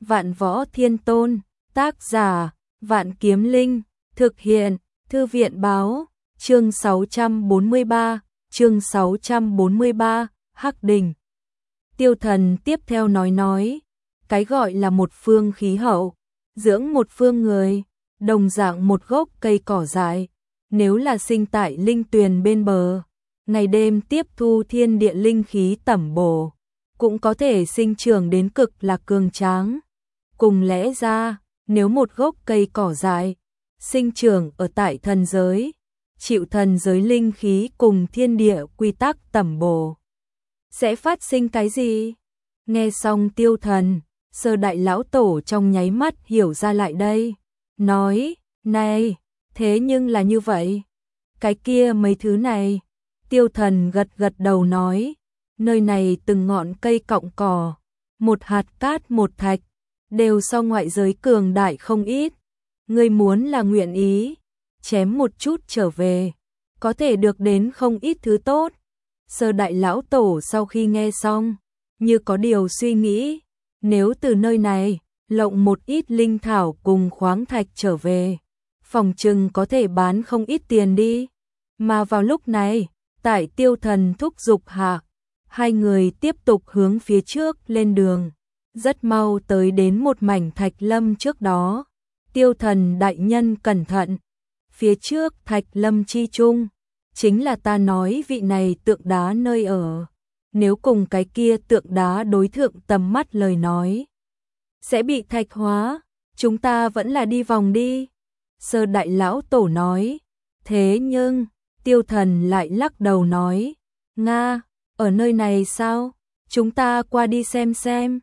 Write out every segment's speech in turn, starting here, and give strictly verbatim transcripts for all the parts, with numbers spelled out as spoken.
Vạn Võ Thiên Tôn, tác giả, Vạn Kiếm Linh, thực hiện, Thư viện báo, chương sáu trăm bốn mươi ba, chương sáu trăm bốn mươi ba, Hắc Đình. Tiêu Thần tiếp theo nói nói, cái gọi là một phương khí hậu, dưỡng một phương người, đồng dạng một gốc cây cỏ dại, nếu là sinh tại linh tuyền bên bờ, ngày đêm tiếp thu thiên địa linh khí tẩm bổ, cũng có thể sinh trưởng đến cực là cường tráng. Cùng lẽ ra, nếu một gốc cây cỏ dại sinh trưởng ở tại thần giới, chịu thần giới linh khí cùng thiên địa quy tắc tẩm bổ, sẽ phát sinh cái gì? Nghe xong Tiêu Thần, Sơ Đại Lão Tổ trong nháy mắt hiểu ra lại đây, nói, này, thế nhưng là như vậy. Cái kia mấy thứ này, Tiêu Thần gật gật đầu nói, nơi này từng ngọn cây cọng cỏ, một hạt cát một thạch, đều so ngoại giới cường đại không ít. Ngươi muốn là nguyện ý, chém một chút trở về, có thể được đến không ít thứ tốt. Sơ Đại Lão Tổ sau khi nghe xong, như có điều suy nghĩ, nếu từ nơi này, lộng một ít linh thảo cùng khoáng thạch trở về, phòng chừng có thể bán không ít tiền đi. Mà vào lúc này, tại Tiêu Thần thúc giục hạ, hai người tiếp tục hướng phía trước lên đường, rất mau tới đến một mảnh thạch lâm trước đó. Tiêu Thần đại nhân cẩn thận, phía trước thạch lâm chi trung, chính là ta nói vị này tượng đá nơi ở. Nếu cùng cái kia tượng đá đối thượng tầm mắt lời nói, sẽ bị thạch hóa, chúng ta vẫn là đi vòng đi. Sơ Đại Lão Tổ nói, thế nhưng, Tiêu Thần lại lắc đầu nói, Nga, ở nơi này sao? Chúng ta qua đi xem xem.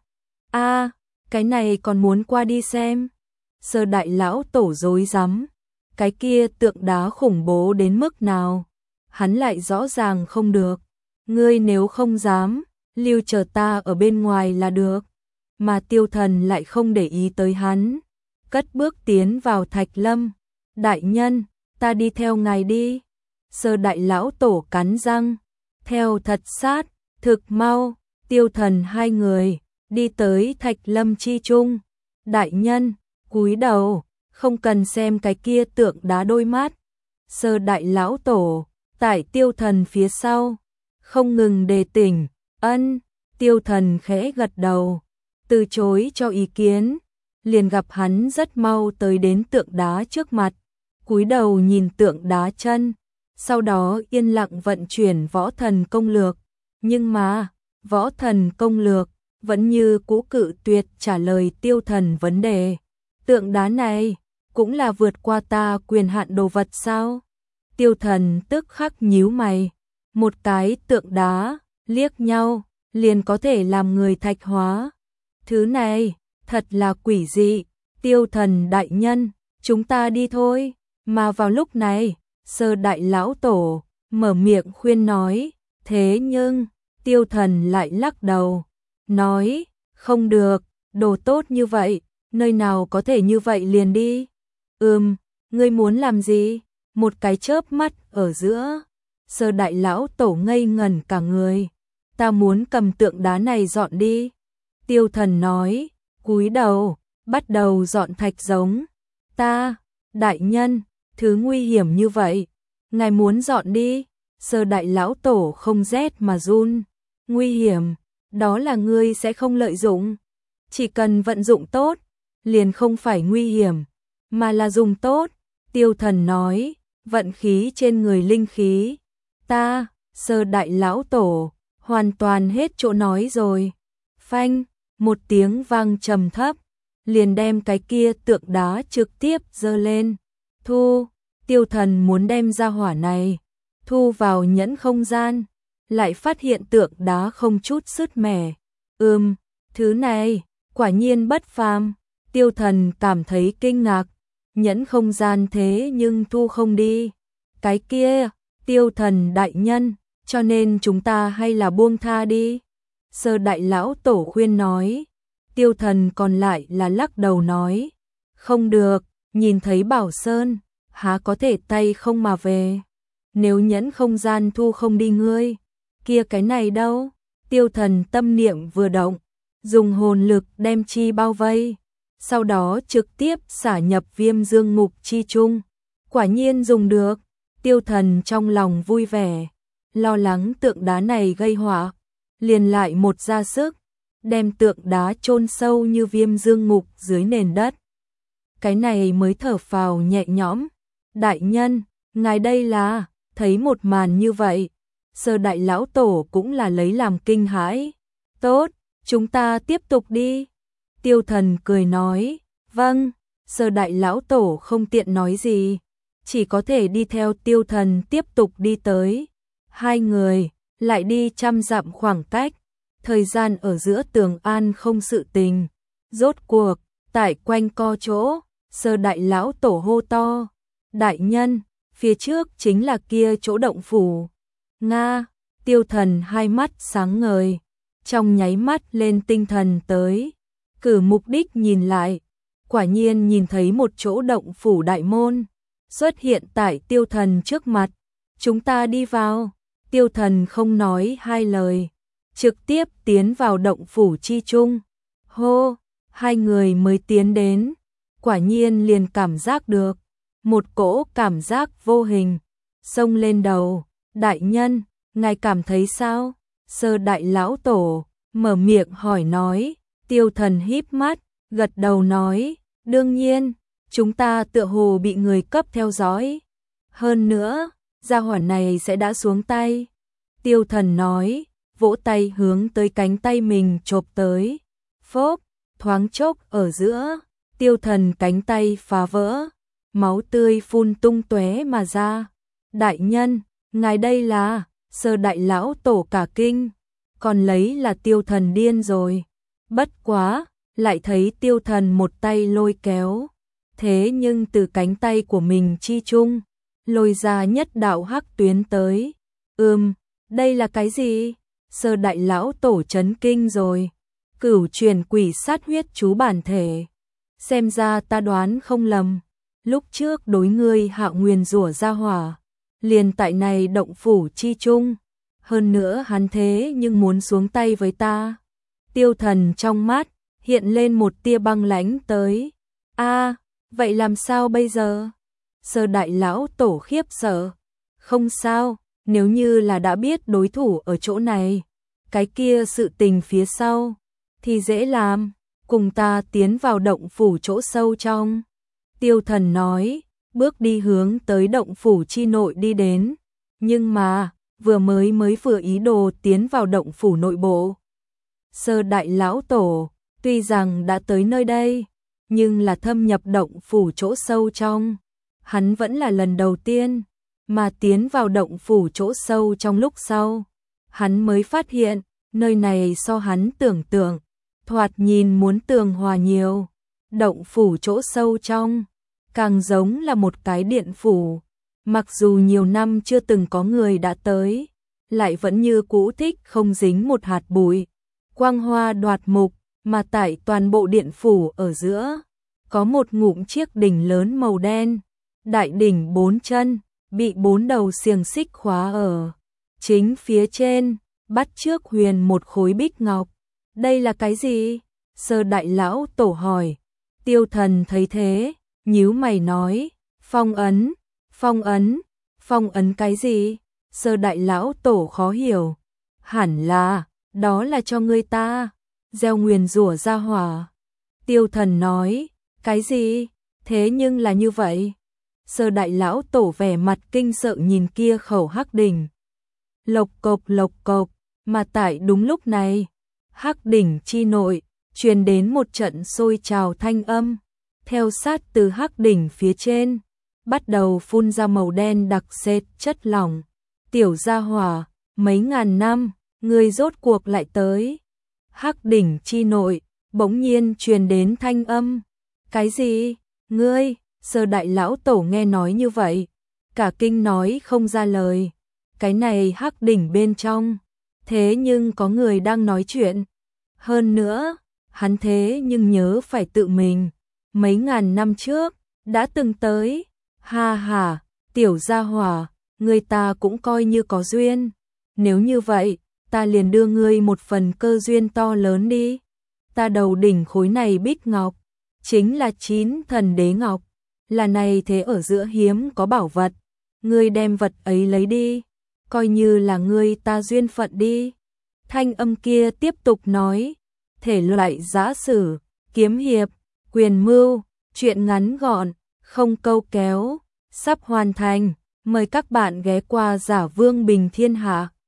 A, cái này còn muốn qua đi xem. Sơ Đại Lão Tổ rối rắm, cái kia tượng đá khủng bố đến mức nào, hắn lại rõ ràng không được. Ngươi nếu không dám, lưu chờ ta ở bên ngoài là được. Mà Tiêu Thần lại không để ý tới hắn, cất bước tiến vào thạch lâm. Đại nhân, ta đi theo ngài đi. Sơ Đại Lão Tổ cắn răng, theo thật sát, thực mau. Tiêu Thần hai người đi tới thạch lâm chi trung. Đại nhân, cúi đầu, không cần xem cái kia tượng đá đôi mắt. Sơ Đại Lão Tổ tại Tiêu Thần phía sau, không ngừng đề tỉnh. Ân. Tiêu Thần khẽ gật đầu, từ chối cho ý kiến. Liền gặp hắn rất mau tới đến tượng đá trước mặt, cúi đầu nhìn tượng đá chân, sau đó yên lặng vận chuyển võ thần công lược. Nhưng mà, võ thần công lược vẫn như cũ cự tuyệt trả lời Tiêu Thần vấn đề. Tượng đá này cũng là vượt qua ta quyền hạn đồ vật sao? Tiêu Thần tức khắc nhíu mày, một cái tượng đá, liếc nhau, liền có thể làm người thạch hóa. Thứ này, thật là quỷ dị. Tiêu Thần đại nhân, chúng ta đi thôi. Mà vào lúc này, Sơ Đại Lão Tổ mở miệng khuyên nói, thế nhưng, Tiêu Thần lại lắc đầu, nói, không được, đồ tốt như vậy, nơi nào có thể như vậy liền đi. Ừm, ngươi muốn làm gì? Một cái chớp mắt ở giữa, Sơ Đại Lão Tổ ngây ngẩn cả người. Ta muốn cầm tượng đá này dọn đi. Tiêu Thần nói, cúi đầu, bắt đầu dọn thạch giống. Ta, đại nhân, thứ nguy hiểm như vậy, ngài muốn dọn đi. Sơ Đại Lão Tổ không rét mà run. Nguy hiểm, đó là ngươi sẽ không lợi dụng. Chỉ cần vận dụng tốt, liền không phải nguy hiểm, mà là dùng tốt. Tiêu Thần nói, vận khí trên người linh khí. Ta, Sơ Đại Lão Tổ, hoàn toàn hết chỗ nói rồi. Phanh, một tiếng vang trầm thấp, liền đem cái kia tượng đá trực tiếp giơ lên. Thu, Tiêu Thần muốn đem ra hỏa này, thu vào nhẫn không gian, lại phát hiện tượng đá không chút sứt mẻ. Ừm, thứ này, quả nhiên bất phàm. Tiêu Thần cảm thấy kinh ngạc, nhẫn không gian thế nhưng thu không đi. Cái kia, Tiêu Thần đại nhân, cho nên chúng ta hay là buông tha đi. Sơ Đại Lão Tổ khuyên nói. Tiêu Thần còn lại là lắc đầu nói, không được, nhìn thấy Bảo Sơn, há có thể tay không mà về. Nếu nhẫn không gian thu không đi ngươi, kia cái này đâu? Tiêu Thần tâm niệm vừa động, dùng hồn lực đem chi bao vây, sau đó trực tiếp xả nhập Viêm Dương Ngục chi trung. Quả nhiên dùng được, Tiêu Thần trong lòng vui vẻ, lo lắng tượng đá này gây họa, liền lại một ra sức, đem tượng đá chôn sâu như Viêm Dương Ngục dưới nền đất. Cái này mới thở phào nhẹ nhõm. Đại nhân, ngài đây là, thấy một màn như vậy, Sơ đại lão tổ cũng là lấy làm kinh hãi. Tốt, chúng ta tiếp tục đi. Tiêu Thần cười nói, vâng. Sơ đại lão tổ không tiện nói gì, chỉ có thể đi theo Tiêu Thần tiếp tục đi tới. Hai người lại đi trăm dặm khoảng cách, thời gian ở giữa Tường An không sự tình. Rốt cuộc, tại quanh co chỗ, Sơ đại lão tổ hô to, đại nhân, phía trước chính là kia chỗ động phủ. Nga, Tiêu Thần hai mắt sáng ngời, trong nháy mắt lên tinh thần tới, cử mục đích nhìn lại, quả nhiên nhìn thấy một chỗ động phủ đại môn xuất hiện tại Tiêu Thần trước mặt. Chúng ta đi vào. Tiêu Thần không nói hai lời, trực tiếp tiến vào động phủ chi trung. Hô, hai người mới tiến đến, quả nhiên liền cảm giác được một cỗ cảm giác vô hình xông lên đầu. Đại nhân, ngài cảm thấy sao? Sơ đại lão tổ mở miệng hỏi nói. Tiêu Thần híp mắt, gật đầu nói, đương nhiên, chúng ta tựa hồ bị người cấp theo dõi. Hơn nữa, gia hỏa này sẽ đã xuống tay. Tiêu Thần nói, vỗ tay hướng tới cánh tay mình chộp tới. Phốp, thoáng chốc ở giữa, Tiêu Thần cánh tay phá vỡ, máu tươi phun tung tóe mà ra. Đại nhân, ngài đây là, Sơ đại lão tổ cả kinh, còn lấy là Tiêu Thần điên rồi. Bất quá, lại thấy Tiêu Thần một tay lôi kéo, thế nhưng từ cánh tay của mình chi chung, lôi ra nhất đạo hắc tuyến tới. Ừm, đây là cái gì? Sơ đại lão tổ chấn kinh rồi. Cửu truyền quỷ sát huyết chú bản thể. Xem ra ta đoán không lầm, lúc trước đối ngươi hạ nguyền rủa ra hỏa, liền tại này động phủ chi chung. Hơn nữa hắn thế nhưng muốn xuống tay với ta. Tiêu Thần trong mắt hiện lên một tia băng lãnh tới. A, vậy làm sao bây giờ? Sơ đại lão tổ khiếp sợ. Không sao, nếu như là đã biết đối thủ ở chỗ này, cái kia sự tình phía sau thì dễ làm, cùng ta tiến vào động phủ chỗ sâu trong. Tiêu Thần nói, bước đi hướng tới động phủ chi nội đi đến. Nhưng mà, vừa mới mới vừa ý đồ tiến vào động phủ nội bộ. Sơ đại lão tổ, tuy rằng đã tới nơi đây, nhưng là thâm nhập động phủ chỗ sâu trong, hắn vẫn là lần đầu tiên, mà tiến vào động phủ chỗ sâu trong lúc sau, hắn mới phát hiện, nơi này so hắn tưởng tượng, thoạt nhìn muốn tường hòa nhiều. Động phủ chỗ sâu trong, càng giống là một cái điện phủ, mặc dù nhiều năm chưa từng có người đã tới, lại vẫn như cũ thích không dính một hạt bụi. Quang hoa đoạt mục, mà tại toàn bộ điện phủ ở giữa, có một ngụm chiếc đỉnh lớn màu đen, đại đỉnh bốn chân, bị bốn đầu xiềng xích khóa ở. Chính phía trên, bắt trước huyền một khối bích ngọc. Đây là cái gì? Sơ đại lão tổ hỏi. Tiêu Thần thấy thế, nhíu mày nói, phong ấn, phong ấn, phong ấn cái gì? Sơ đại lão tổ khó hiểu. Hẳn là, đó là cho ngươi ta gieo nguyền rủa ra hỏa. Tiêu Thần nói, cái gì? Thế nhưng là như vậy. Sơ đại lão tổ vẻ mặt kinh sợ nhìn kia khẩu hắc đỉnh. Lộc cộc lộc cộc, mà tại đúng lúc này, hắc đỉnh chi nội truyền đến một trận sôi trào thanh âm, theo sát từ hắc đỉnh phía trên, bắt đầu phun ra màu đen đặc sệt chất lỏng. Tiểu gia hỏa, mấy ngàn năm, ngươi rốt cuộc lại tới. Hắc đỉnh chi nội, bỗng nhiên truyền đến thanh âm. Cái gì? Ngươi? Sơ đại lão tổ nghe nói như vậy, cả kinh nói không ra lời. Cái này hắc đỉnh bên trong, thế nhưng có người đang nói chuyện. Hơn nữa, hắn thế nhưng nhớ phải tự mình, mấy ngàn năm trước, đã từng tới. Ha ha, tiểu gia hỏa, người ta cũng coi như có duyên. Nếu như vậy, ta liền đưa ngươi một phần cơ duyên to lớn đi. ta đầu đỉnh khối này bích ngọc, chính là chín thần đế ngọc, là này thế ở giữa hiếm có bảo vật, ngươi đem vật ấy lấy đi, coi như là ngươi ta duyên phận đi. Thanh âm kia tiếp tục nói, thể loại giã sử, kiếm hiệp, quyền mưu, truyện ngắn gọn, không câu kéo, sắp hoàn thành, mời các bạn ghé qua Giả Vương Bình Thiên Hạ.